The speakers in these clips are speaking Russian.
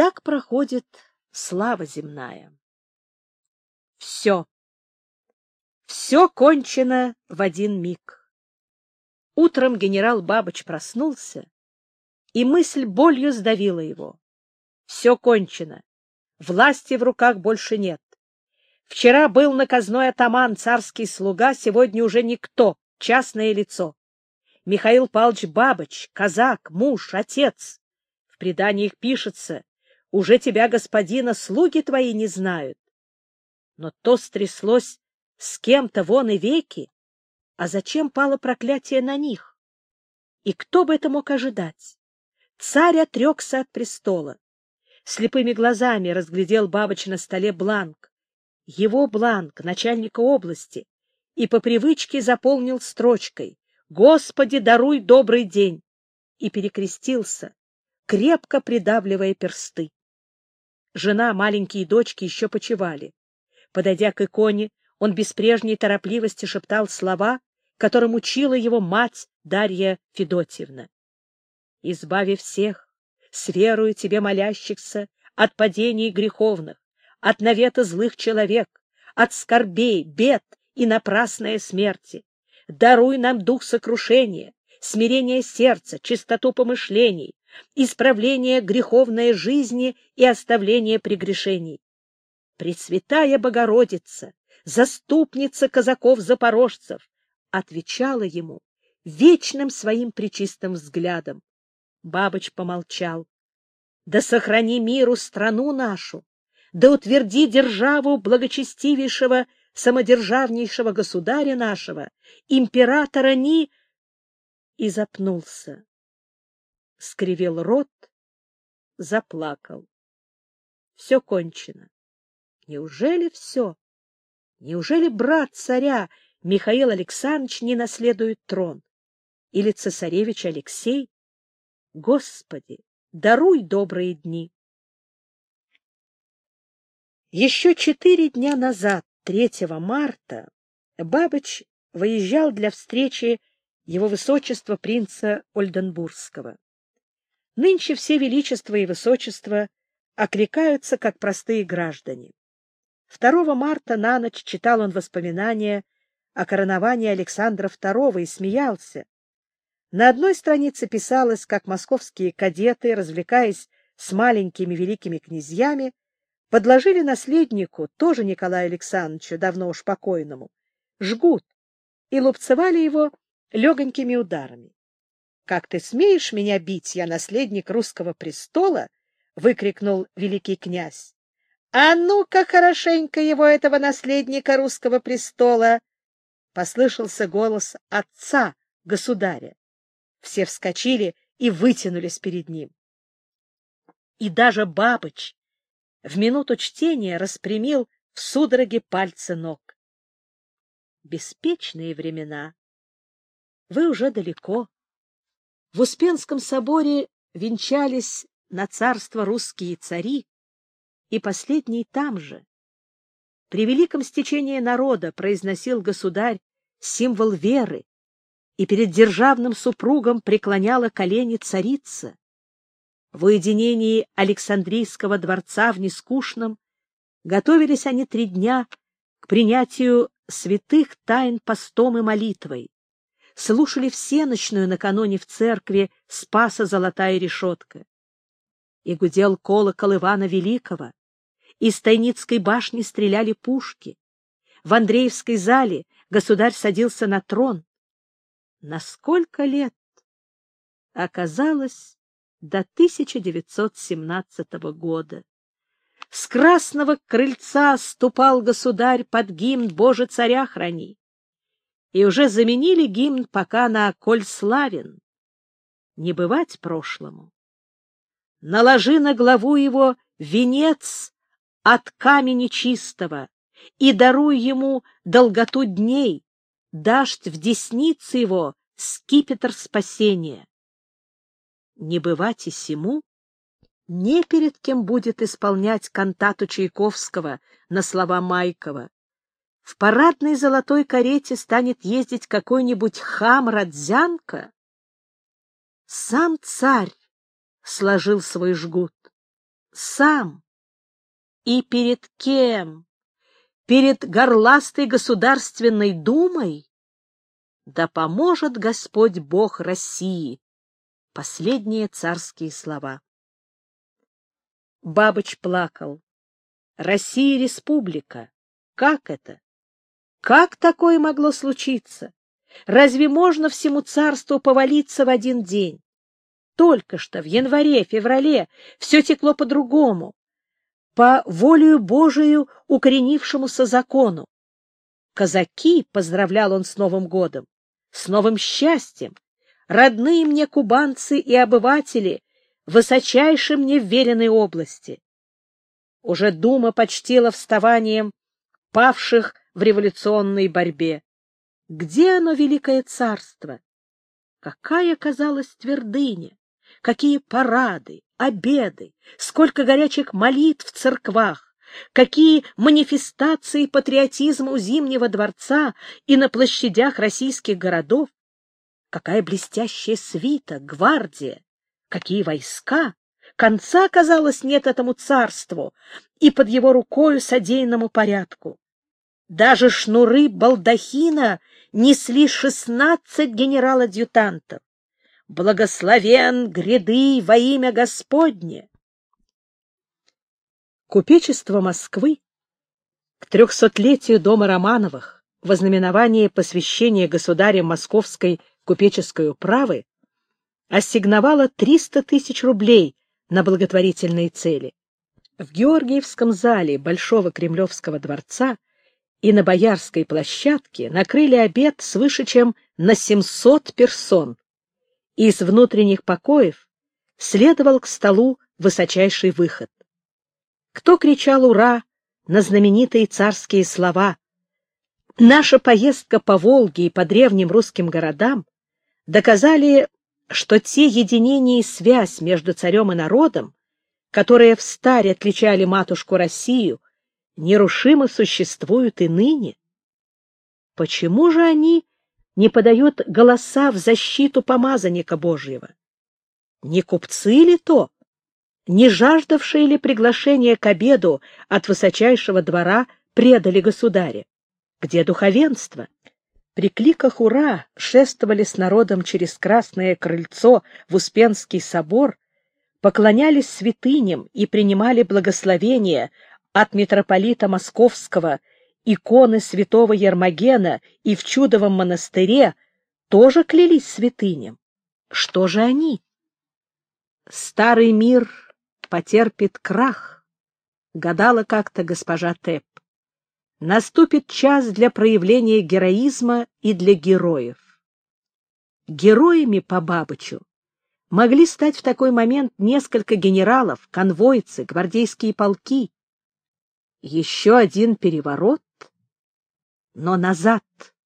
так проходит слава земная. Все кончено в один миг. Утром генерал Бабыч проснулся, и мысль болью сдавила его. Все кончено. Власти в руках больше нет. Вчера был наказной атаман, царский слуга, сегодня уже никто, частное лицо. Михаил Павлович Бабыч, казак, муж, отец. В преданиях пишется: уже тебя, господина, слуги твои не знают. Но то стряслось с кем-то вон и веки, а зачем пало проклятие на них? И кто бы это мог ожидать? Царь отрекся от престола. Слепыми глазами разглядел Бабыч на столе бланк. Его бланк, начальника области, и по привычке заполнил строчкой: «Господи, даруй добрый день!» и перекрестился, крепко придавливая персты. Жена, маленькие дочки еще почивали. Подойдя к иконе, он без прежней торопливости шептал слова, которым учила его мать Дарья Федотьевна. «Избави всех, с верою тебе молящихся, от падений греховных, от навета злых человек, от скорбей, бед и напрасной смерти. Даруй нам дух сокрушения, смирение сердца, чистоту помышлений, исправление греховной жизни и оставление прегрешений. Пресвятая Богородица, заступница казаков-запорожцев», отвечала ему вечным своим пречистым взглядом. Бабыч помолчал. «Да сохрани миру страну нашу, да утверди державу благочестивейшего, самодержавнейшего государя нашего, императора Ни...» И запнулся, скривил рот, заплакал. Все кончено. Неужели все? Неужели брат царя Михаил Александрович не наследует трон? Или цесаревич Алексей? Господи, даруй добрые дни! Еще 4 дня назад, 3 марта, Бабыч выезжал для встречи его высочества принца Ольденбургского. Нынче все величества и высочества окликаются как простые граждане. 2 марта на ночь читал он воспоминания о короновании Александра II и смеялся. На одной странице писалось, как московские кадеты, развлекаясь с маленькими великими князьями, подложили наследнику, тоже Николаю Александровичу, давно уж покойному, жгут и лупцевали его легонькими ударами. «Как ты смеешь меня бить, я наследник русского престола?» — выкрикнул великий князь. «А ну-ка хорошенько его, этого наследника русского престола!» Послышался голос отца, государя. Все вскочили и вытянулись перед ним. И даже Бабыч в минуту чтения распрямил в судороге пальцы ног. Беспечные времена. Вы уже далеко. В Успенском соборе венчались на царство русские цари, и последний там же. При великом стечении народа произносил государь символ веры, и перед державным супругом преклоняла колени царица. В уединении Александрийского дворца в Нескучном готовились они 3 дня к принятию святых тайн постом и молитвой, слушали всенощную накануне в церкви Спаса золотая решетка. И гудел колокол Ивана Великого, из Тайницкой башни стреляли пушки, в Андреевской зале государь садился на трон. На сколько лет? Оказалось, до 1917 года. С красного крыльца ступал государь под гимн «Боже, царя храни». И уже заменили гимн пока на «Коль славен». Не бывать прошлому. Наложи на главу его венец от камени чистого и даруй ему долготу дней, дашь в деснице его скипетр спасения. Не бывать и сему, не перед кем будет исполнять кантату Чайковского на слова Майкова. В парадной золотой карете станет ездить какой-нибудь хам-радзянка. Сам царь сложил свой жгут. сам. И перед кем? Перед горластой Государственной Думой? Да поможет Господь Бог России. Последние царские слова. Бабыч плакал. Россия республика. Как это? Как такое могло случиться? Разве можно всему царству повалиться в один день? Только что в январе-феврале все текло по-другому, по волею Божию укоренившемуся закону. Казаки, поздравлял он с Новым годом, с новым счастьем, родные мне кубанцы и обыватели, высочайше мне вверенной области. Уже Дума почтила вставанием павших в революционной борьбе. Где оно, великое царство? Какая казалась твердыня, какие парады, обеды, сколько горячих молитв в церквах, какие манифестации патриотизма у Зимнего дворца и на площадях российских городов, какая блестящая свита, гвардия, какие войска! Конца, казалось, нет этому царству и под его рукою содеянному порядку. Даже шнуры балдахина несли 16 генерал-адъютантов. Благословен гряды во имя Господне! Купечество Москвы к 300-летию дома Романовых во знаменование посвящения государем московской купеческой управы ассигновало 300 тысяч рублей на благотворительные цели. В Георгиевском зале Большого Кремлевского дворца и на Боярской площадке накрыли обед свыше чем на 700 персон. Из внутренних покоев следовал к столу высочайший выход. Кто кричал «Ура!» на знаменитые царские слова? Наша поездка по Волге и по древним русским городам доказали, что те единение и связь между царем и народом, которые встарь отличали матушку Россию, нерушимо существуют и ныне. Почему же они не подают голоса в защиту помазанника Божьего? Не купцы ли то? Не жаждавшие ли приглашения к обеду от высочайшего двора предали государя? Где духовенство? При кликах «Ура» шествовали с народом через Красное крыльцо в Успенский собор, поклонялись святыням и принимали благословения от митрополита Московского, иконы святого Ермогена, и в Чудовом монастыре тоже клялись святыням. Что же они? Старый мир потерпит крах, гадала как-то госпожа Тепп. Наступит час для проявления героизма и для героев. Героями по Бабычу могли стать в такой момент несколько генералов, конвойцы, гвардейские полки. Еще один переворот, но назад.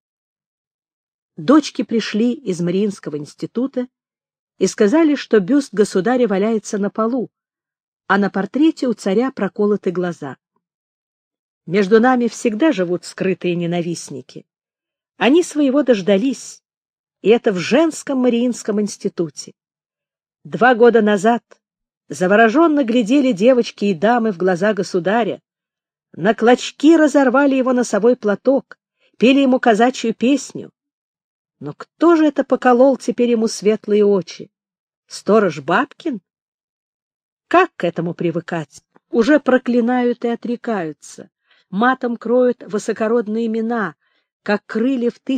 Дочки пришли из Мариинского института и сказали, что бюст государя валяется на полу, а на портрете у царя проколоты глаза. Между нами всегда живут скрытые ненавистники. Они своего дождались, и это в женском Мариинском институте. 2 года назад завороженно глядели девочки и дамы в глаза государя, на клочки разорвали его носовой платок, пели ему казачью песню. Но кто же это поколол теперь ему светлые очи? Сторож Бабкин? Как к этому привыкать? Уже проклинают и отрекаются. Матом кроют высокородные имена, как крыли в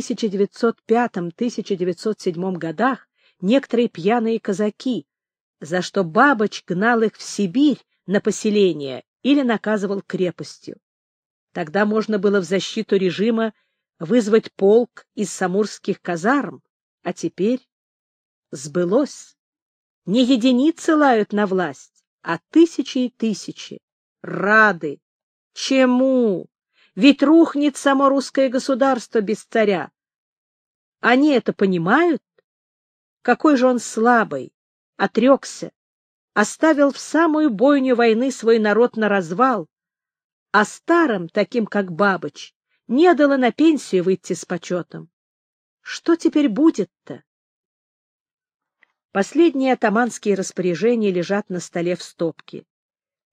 1905-1907 годах некоторые пьяные казаки, за что Бабыч гнал их в Сибирь на поселение или наказывал крепостью. Тогда можно было в защиту режима вызвать полк из самурских казарм, а теперь сбылось. Не единицы лают на власть, а тысячи и тысячи. Рады. Чему? Ведь рухнет само русское государство без царя. Они это понимают? Какой же он слабый, отрекся, оставил в самую бойню войны свой народ на развал, а старым, таким как Бабыч, не дало на пенсию выйти с почетом. Что теперь будет-то? Последние атаманские распоряжения лежат на столе в стопке.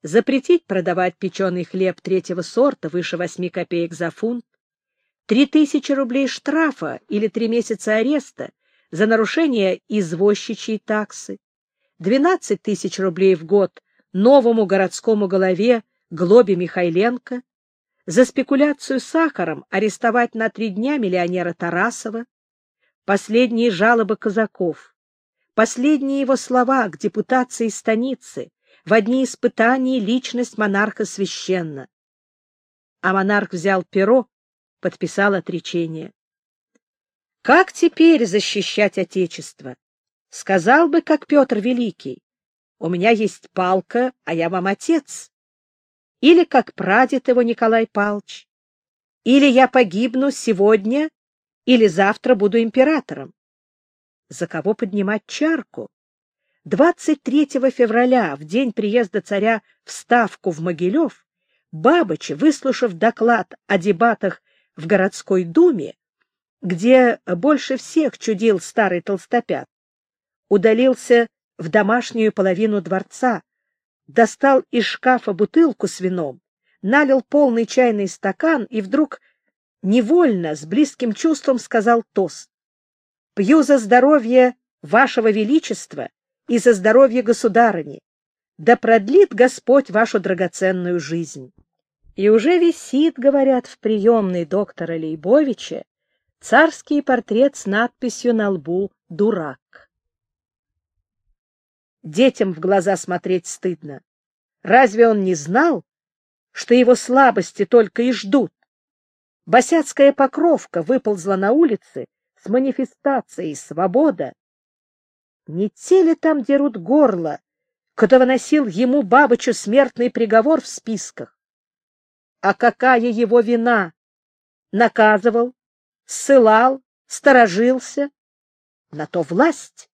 запретить продавать печеный хлеб третьего сорта выше 8 копеек за фунт, 3000 рублей штрафа или 3 месяца ареста за нарушение извозчичьей таксы, 12 тысяч рублей в год новому городскому голове Глобе Михайленко, за спекуляцию сахаром арестовать на 3 дня миллионера Тарасова, последние жалобы казаков, последние его слова к депутации станицы: в одни испытания личность монарха священна. А монарх взял перо, подписал отречение. Как теперь защищать Отечество? Сказал бы, как Петр Великий: у меня есть палка, а я вам отец. Или как прадед его Николай Павлович: или я погибну сегодня, или завтра буду императором. За кого поднимать чарку? 23 февраля, в день приезда царя в Ставку в Могилев, Бабыч, выслушав доклад о дебатах в городской думе, где больше всех чудил старый толстопят, удалился в домашнюю половину дворца, достал из шкафа бутылку с вином, налил полный чайный стакан и вдруг невольно, с близким чувством сказал тост: «Пью за здоровье вашего величества и за здоровье государыни. Да продлит Господь вашу драгоценную жизнь». И уже висит, говорят, в приемной доктора Лейбовича царский портрет с надписью на лбу «Дурак». Детям в глаза смотреть стыдно. Разве он не знал, что его слабости только и ждут? Босяцкая Покровка выползла на улицы с манифестацией «Свобода». Не те ли там дерут горло, кто выносил ему, Бабычу, смертный приговор в списках? А какая его вина? Наказывал, ссылал, сторожился. На то власть.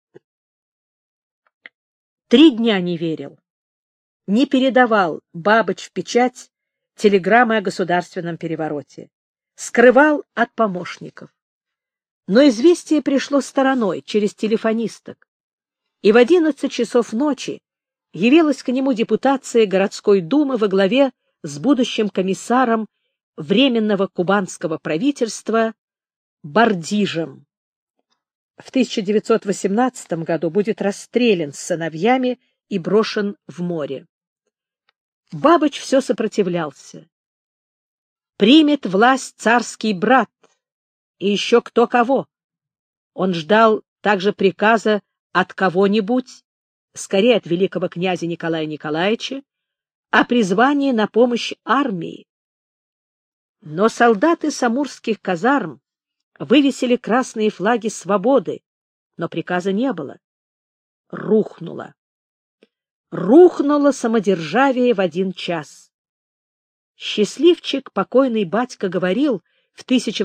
3 дня не верил. Не передавал Бабыч в печать телеграммы о государственном перевороте. Скрывал от помощников. Но известие пришло стороной, через телефонисток. И в 11 часов ночи явилась к нему депутация городской думы во главе с будущим комиссаром Временного кубанского правительства Бардижем. В 1918 году будет расстрелян с сыновьями и брошен в море. Бабыч все сопротивлялся. Примет власть царский брат, и еще кто кого. Он ждал также приказа от кого-нибудь, скорее от великого князя Николая Николаевича, о призвании на помощь армии. Но солдаты самурских казарм вывесили красные флаги свободы, но приказа не было. Рухнуло. Рухнуло самодержавие в 1 час. Счастливчик, покойный батька, говорил в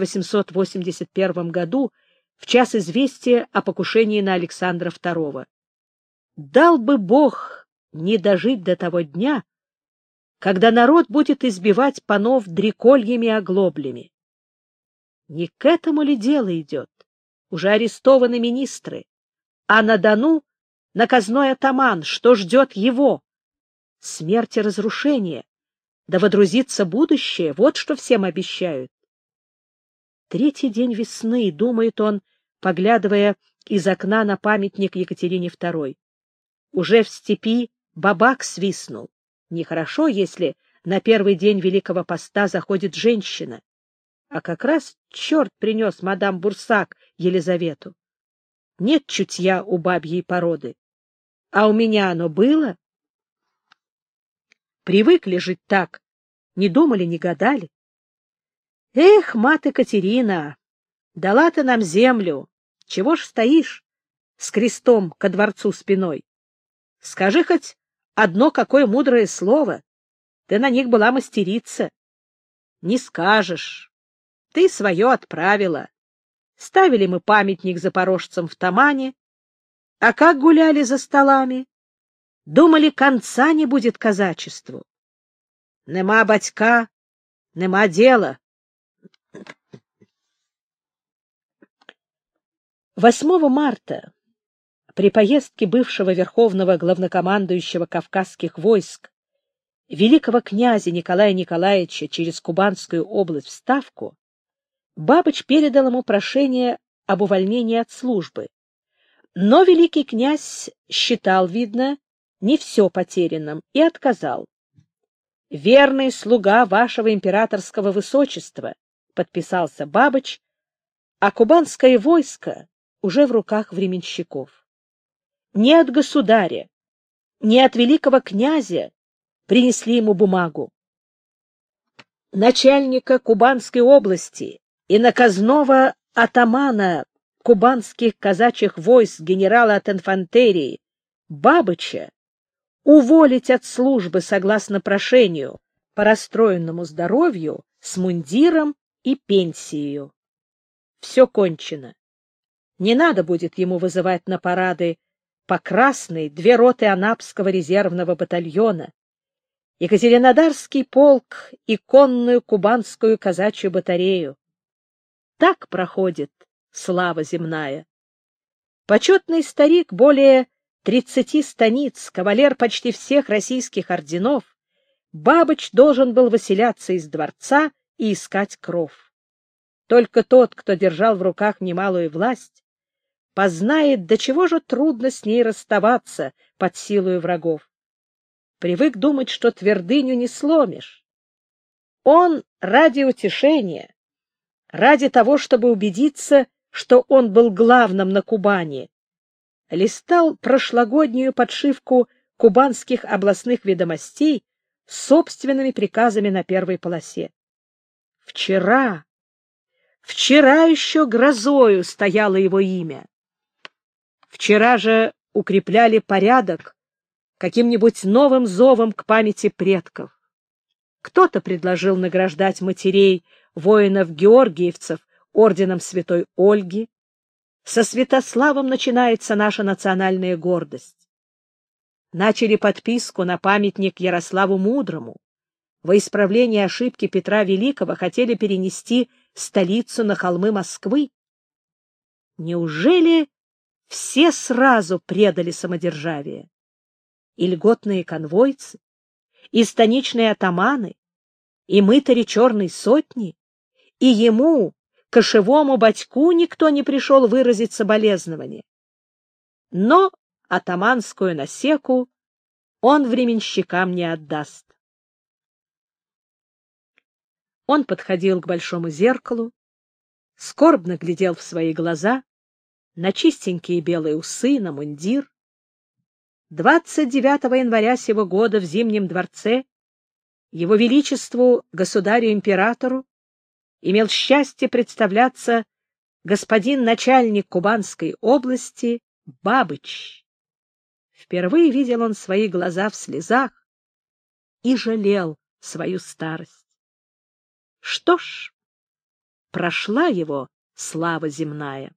1881 году, в час известия о покушении на Александра II: «Дал бы Бог не дожить до того дня, когда народ будет избивать панов дрекольями и оглоблями». Не к этому ли дело идет? Уже арестованы министры, а на Дону наказной атаман. Что ждет его? Смерть и разрушение. Да водрузится будущее, вот что всем обещают. 3-й день весны, думает он, поглядывая из окна на памятник Екатерине II. Уже в степи бабак свистнул. Нехорошо, если на первый день Великого Поста заходит женщина. А как раз черт принес мадам Бурсак Елизавету. Нет чутья у бабьей породы. А у меня оно было. Привыкли жить так, не думали, не гадали. Эх, мать Екатерина, дала ты нам землю, чего ж стоишь с крестом ко дворцу спиной? Скажи хоть одно какое мудрое слово, ты на них была мастерица. Не скажешь, ты свое отправила. Ставили мы памятник запорожцам в Тамане, а как гуляли за столами? Думали, конца не будет казачеству. Нема батька, нема дела. 8 марта при поездке бывшего верховного главнокомандующего Кавказских войск великого князя Николая Николаевича через Кубанскую область в Ставку, Бабыч передал ему прошение об увольнении от службы. Но великий князь считал, видно, не все потерянным и отказал. «Верный слуга вашего императорского высочества», — подписался Бабыч, а кубанское войско уже в руках временщиков. Ни от государя, ни от великого князя принесли ему бумагу. Начальника Кубанской области и наказного атамана кубанских казачьих войск генерала от инфантерии Бабыча уволить от службы согласно прошению по расстроенному здоровью с мундиром и пенсией. Все кончено. Не надо будет ему вызывать на парады по Красной 2 роты Анапского резервного батальона, Екатеринодарский полк и конную кубанскую казачью батарею. Так проходит слава земная. Почетный старик более 30 станиц, кавалер почти всех российских орденов, Бабыч должен был выселяться из дворца и искать кров. Только тот, кто держал в руках немалую власть, познает, до чего же трудно с ней расставаться под силою врагов. Привык думать, что твердыню не сломишь. Он ради утешения, ради того, чтобы убедиться, что он был главным на Кубани, листал прошлогоднюю подшивку кубанских областных ведомостей с собственными приказами на первой полосе. Вчера еще грозою стояло его имя. Вчера же укрепляли порядок каким-нибудь новым зовом к памяти предков. Кто-то предложил награждать матерей воинов-георгиевцев орденом Святой Ольги. Со Святославом начинается наша национальная гордость. Начали подписку на памятник Ярославу Мудрому. Во исправление ошибки Петра Великого хотели перенести столицу на холмы Москвы. Неужели все сразу предали самодержавие? И льготные конвойцы, и станичные атаманы, и мытари черной сотни, и ему, кошевому батьку, никто не пришел выразить соболезнование. Но атаманскую насеку он временщикам не отдаст. Он подходил к большому зеркалу, скорбно глядел в свои глаза, на чистенькие белые усы, на мундир. 29 января сего года в Зимнем дворце его величеству, государю-императору, имел счастье представляться господин начальник Кубанской области Бабыч. Впервые видел он свои глаза в слезах и жалел свою старость. Что ж, прошла его слава земная.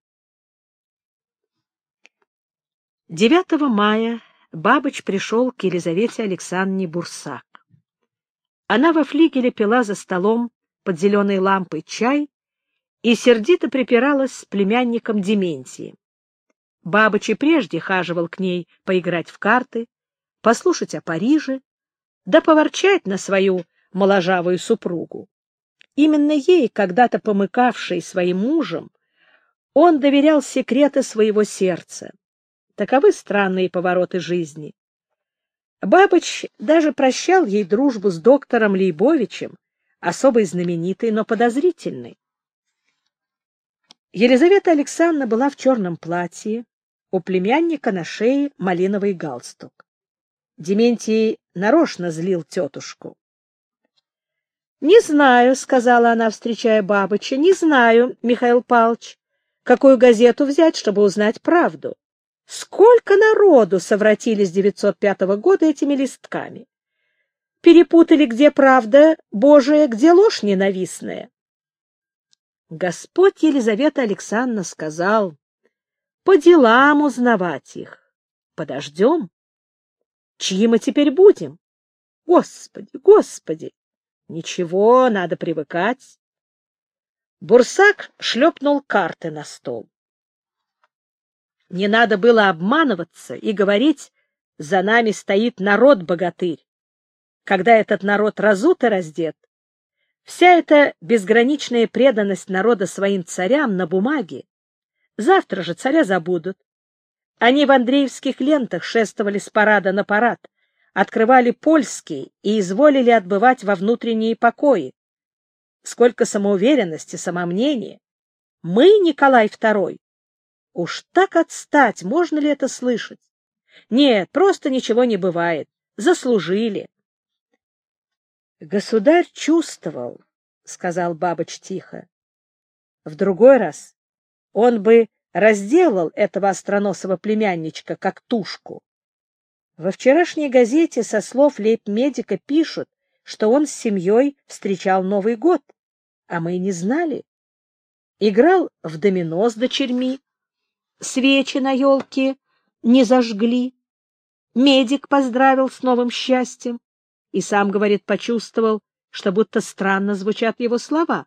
9 мая Бабыч пришел к Елизавете Александровне Бурсак. Она во флигеле пила за столом под зеленой лампой чай и сердито припиралась с племянником Дементием. Бабыч и прежде хаживал к ней поиграть в карты, послушать о Париже, да поворчать на свою моложавую супругу. Именно ей, когда-то помыкавшей своим мужем, он доверял секреты своего сердца. Таковы странные повороты жизни. Бабыч даже прощал ей дружбу с доктором Лейбовичем, особой знаменитой, но подозрительной. Елизавета Александровна была в черном платье, у племянника на шее малиновый галстук. Дементий нарочно злил тетушку. — Не знаю, — сказала она, встречая Бабыча, — не знаю, Михаил Павлович, какую газету взять, чтобы узнать правду. Сколько народу совратили с 905 года этими листками. Перепутали, где правда Божия, где ложь ненавистная. Господь, Елизавета Александровна, сказал, по делам узнавать их. Подождем. Чьи мы теперь будем? Господи, Господи! Ничего, надо привыкать. Бурсак шлепнул карты на стол. Не надо было обманываться и говорить, за нами стоит народ-богатырь. когда этот народ разут и раздет. Вся эта безграничная преданность народа своим царям на бумаге. Завтра же царя забудут. Они в андреевских лентах шествовали с парада на парад, открывали польские и изволили отбывать во внутренние покои. Сколько самоуверенности, самомнения! Мы, Николай II. Уж так отстать, можно ли это слышать? Нет, просто ничего не бывает. Заслужили. Государь чувствовал, — сказал Бабыч тихо. В другой раз он бы разделал этого остроносого племянничка, как тушку. Во вчерашней газете со слов лейб-медика пишут, что он с семьей встречал Новый год, а мы не знали. Играл в домино с дочерьми, свечи на елке не зажгли. Медик поздравил с новым счастьем и сам, говорит, почувствовал, что будто странно звучат его слова.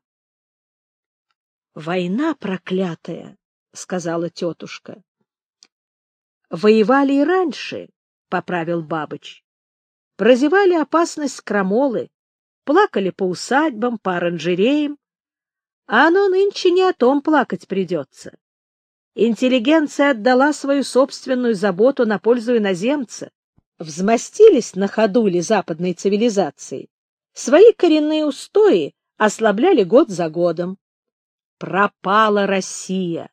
— Война проклятая, — сказала тетушка. — Воевали и раньше, — поправил Бабыч. Прозевали опасность крамолы, плакали по усадьбам, по оранжереям, а оно нынче не о том плакать придется. Интеллигенция отдала свою собственную заботу на пользу иноземца. Взмастились на ходули западной цивилизации. Свои коренные устои ослабляли год за годом. Пропала Россия.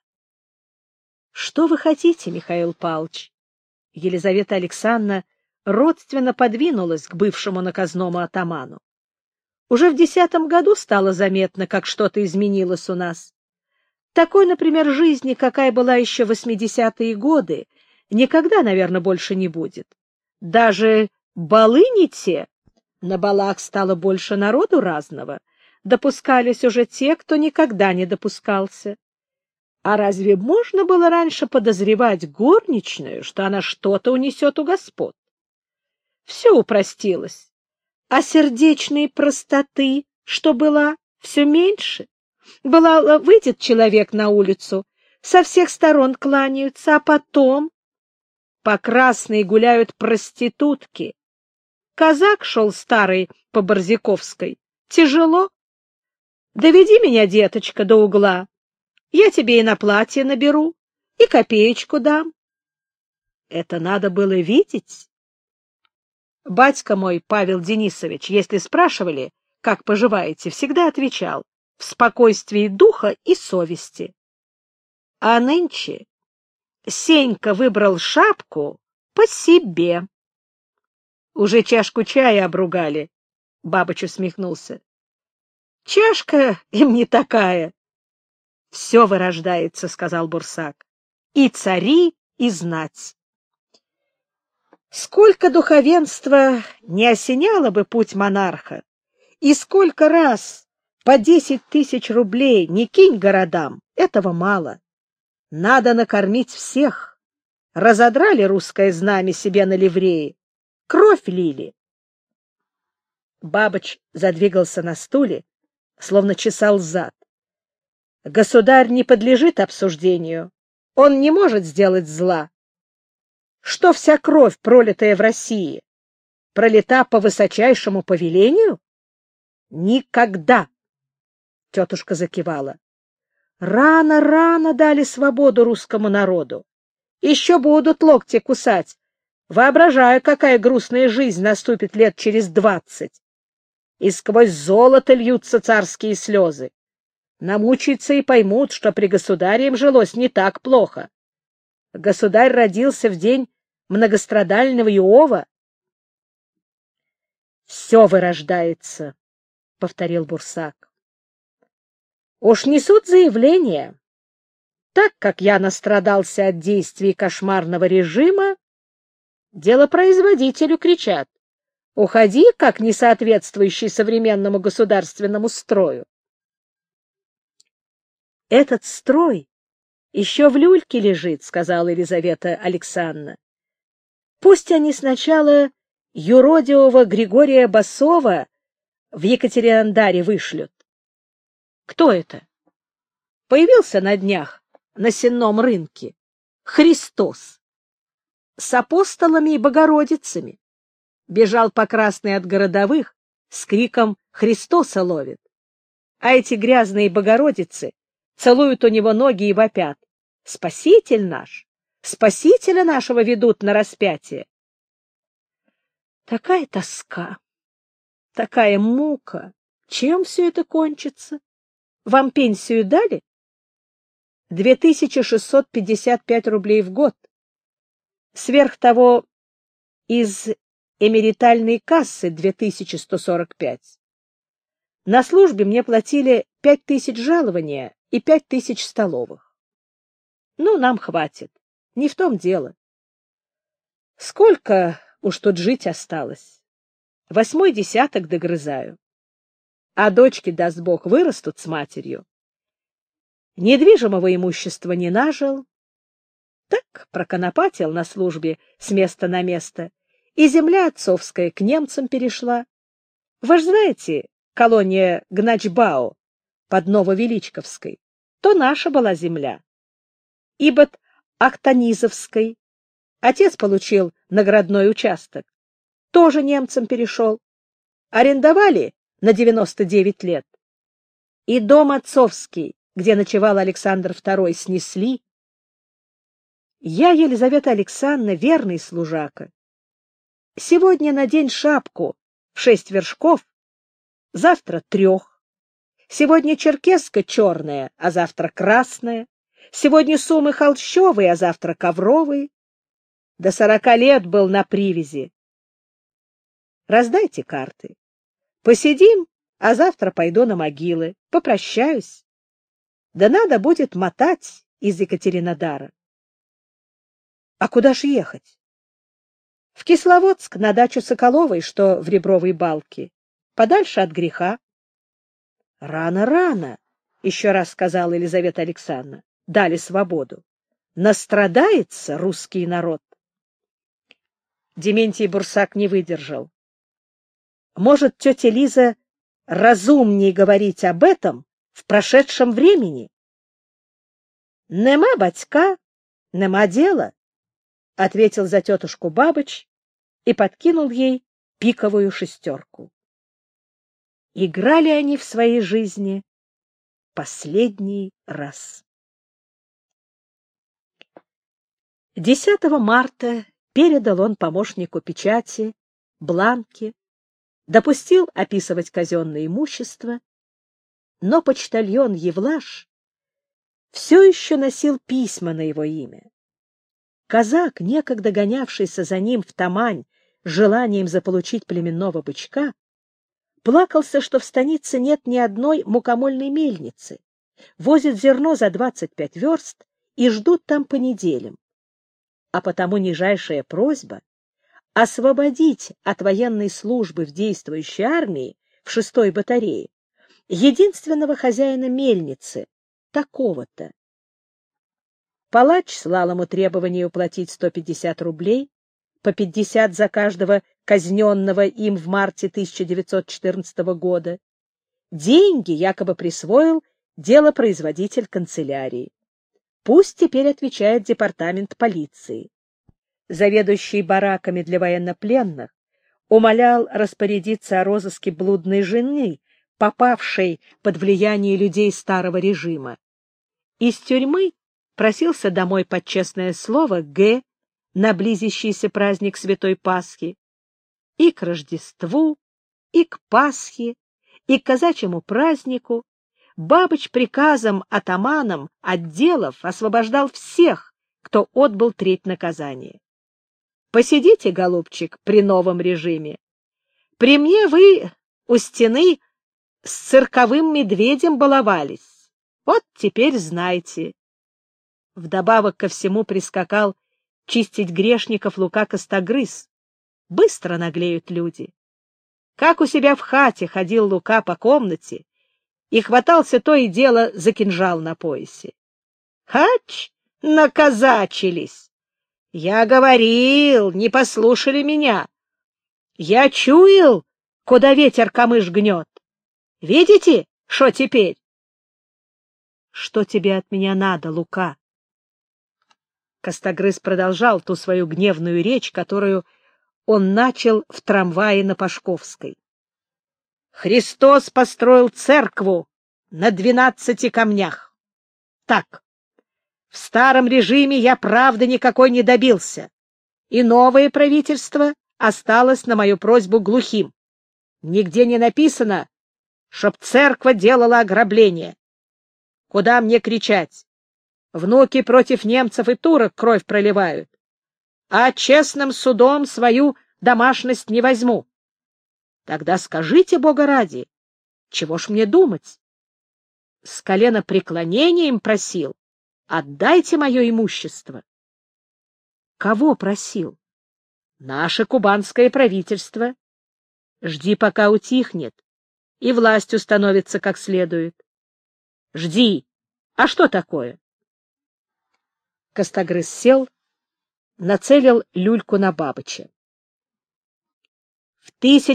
Что вы хотите, Михаил Павлович? Елизавета Александровна родственно подвинулась к бывшему наказному атаману. Уже в 10-м году стало заметно, как что-то изменилось у нас. Такой, например, жизни, какая была еще в 80-е годы, никогда, наверное, больше не будет. Даже балы не те. На балах стало больше народу разного. Допускались уже те, кто никогда не допускался. А разве можно было раньше подозревать горничную, что она что-то унесет у господ? Все упростилось. А сердечной простоты, что была, все меньше. Выйдет человек на улицу, со всех сторон кланяются, а потом по Красной гуляют проститутки. Казак шел старый по Борзяковской. Тяжело. Доведи меня, деточка, до угла. Я тебе и на платье наберу, и копеечку дам. Это надо было видеть. Батька мой, Павел Денисович, если спрашивали, как поживаете, всегда отвечал: в спокойствии духа и совести. А нынче Сенька выбрал шапку по себе. Уже чашку чая обругали. Бабыч усмехнулся. Чашка им не такая. Все вырождается, сказал Бурсак. И цари, и знать. Сколько духовенства не осеняло бы путь монарха, и сколько раз по 10 000 рублей не кинь городам, этого мало. Надо накормить всех. Разодрали русское знамя себе на ливреи, кровь лили. Бабыч задвигался на стуле, словно чесал зад. Государь не подлежит обсуждению. Он не может сделать зла. Что вся кровь, пролитая в России, пролита по высочайшему повелению? Никогда. Тетушка закивала. Рано дали свободу русскому народу. Еще будут локти кусать. Воображаю, какая грустная жизнь наступит лет через 20. И сквозь золото льются царские слезы. Намучаются и поймут, что при государе им жилось не так плохо. Государь родился в день многострадального Иова. — Все вырождается, — повторил Бурсак. — Уж несут заявление. Так как я настрадался от действий кошмарного режима, делопроизводителю кричат: уходи, как несоответствующий современному государственному строю. Этот строй еще в люльке лежит, — сказала Елизавета Александровна. Пусть они сначала юродивого Григория Басова в Екатеринодаре вышлют. Кто это? Появился на днях на сенном рынке. Христос. С апостолами и богородицами. бежал по красной от городовых с криком «Христоса ловит!». А эти грязные богородицы целуют у него ноги и вопят: «Спаситель наш! Спасителя нашего ведут на распятие!». Такая тоска, такая мука! Чем все это кончится? Вам пенсию дали? 2655 рублей в год. Сверх того, из эмеритальной кассы 2145. На службе мне платили 5000 жалования и 5000 столовых. Ну, нам хватит. Не в том дело. Сколько уж тут жить осталось? 8-й десяток догрызаю. А дочки, даст Бог, вырастут с матерью. Недвижимого имущества не нажил. Так проконопатил на службе с места на место, и земля отцовская к немцам перешла. Вы же знаете, колония Гначбау под Нововеличковской, то наша была земля. И под Ахтанизовской отец получил наградной участок, тоже немцам перешел. Арендовали на 99 лет. И дом отцовский, где ночевал Александр II, снесли. Я, Елизавета Александровна, верный служака. Сегодня надень шапку в 6 вершков, завтра 3. Сегодня черкеска черная, а завтра красная. Сегодня сумы холщовые, а завтра ковровые. До 40 лет был на привязи. Раздайте карты. Посидим, а завтра пойду на могилы, попрощаюсь. Да надо будет мотать из Екатеринодара. А куда ж ехать? В Кисловодск, на дачу Соколовой, что в Ребровой Балке, подальше от греха. Рано, рано, еще раз сказала Елизавета Александровна, дали свободу. Настрадается русский народ. Дементий Бурсак не выдержал. Может, тетя Лиза разумнее говорить об этом в прошедшем времени? Нема батька, нема дела, — ответил за тетушку Бабыч и подкинул ей пиковую 6. Играли они в своей жизни последний раз. 10 марта передал он помощнику печати бланки, допустил описывать казенное имущество, но почтальон Евлаш все еще носил письма на его имя. Казак, некогда гонявшийся за ним в Тамань с желанием заполучить племенного бычка, плакался, что в станице нет ни одной мукомольной мельницы, возят зерно за 25 верст и ждут там по неделям. А потому нижайшая просьба освободить от военной службы в действующей армии в 6-й батарее единственного хозяина мельницы, такого-то. Палач слал ему требование уплатить 150 рублей, по 50 за каждого казненного им в марте 1914 года. Деньги якобы присвоил делопроизводитель канцелярии. Пусть теперь отвечает департамент полиции. Заведующий бараками для военнопленных умолял распорядиться о розыске блудной жены, попавшей под влияние людей старого режима. Из тюрьмы просился домой под честное слово Г. на близящийся праздник Святой Пасхи. И к Рождеству, и к Пасхе, и к казачьему празднику Бабыч приказом атаманам отделов освобождал всех, кто отбыл треть наказания. Посидите, голубчик, при новом режиме. При мне вы у стены с цирковым медведем баловались. Вот теперь знайте. Вдобавок ко всему прискакал чистить грешников Лука Костогрыз. Быстро наглеют люди. Как у себя в хате ходил Лука по комнате и хватался то и дело за кинжал на поясе. Хач, наказачились! Я говорил, не послушали меня. Я чуял, куда ветер камыш гнет. Видите, что теперь? Что тебе от меня надо, Лука? Костогрыз продолжал ту свою гневную речь, которую он начал в трамвае на Пашковской. Христос построил церкву на 12 камнях. Так, в старом режиме я правды никакой не добился, и новое правительство осталось на мою просьбу глухим. Нигде не написано, чтоб церковь делала ограбление. Куда мне кричать? Внуки против немцев и турок кровь проливают, а честным судом свою домашность не возьму. Тогда скажите, Бога ради, чего ж мне думать? С коленопреклонением просил, отдайте мое имущество. Кого просил? Наше кубанское правительство. Жди, пока утихнет, и власть установится как следует. Жди. А что такое? Костогрыз сел, нацелил люльку на Бабыча. В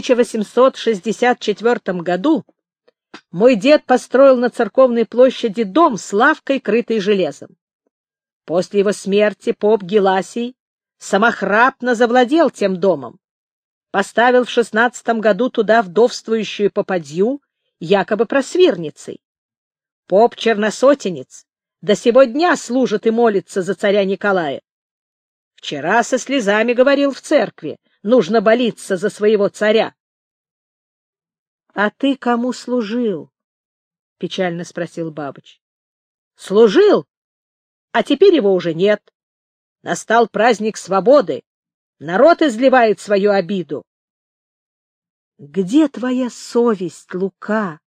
1864 году мой дед построил на Церковной площади дом с лавкой, крытой железом. После его смерти поп Геласий самохрапно завладел тем домом, поставил в 16 году туда вдовствующую попадью, якобы просвирницей. Поп Черносотенец до сего дня служит и молится за царя Николая. Вчера со слезами говорил в церкви, нужно молиться за своего царя. — А ты кому служил? — печально спросил Бабыч. — Служил, а теперь его уже нет. Настал праздник свободы, народ изливает свою обиду. — Где твоя совесть, Лука?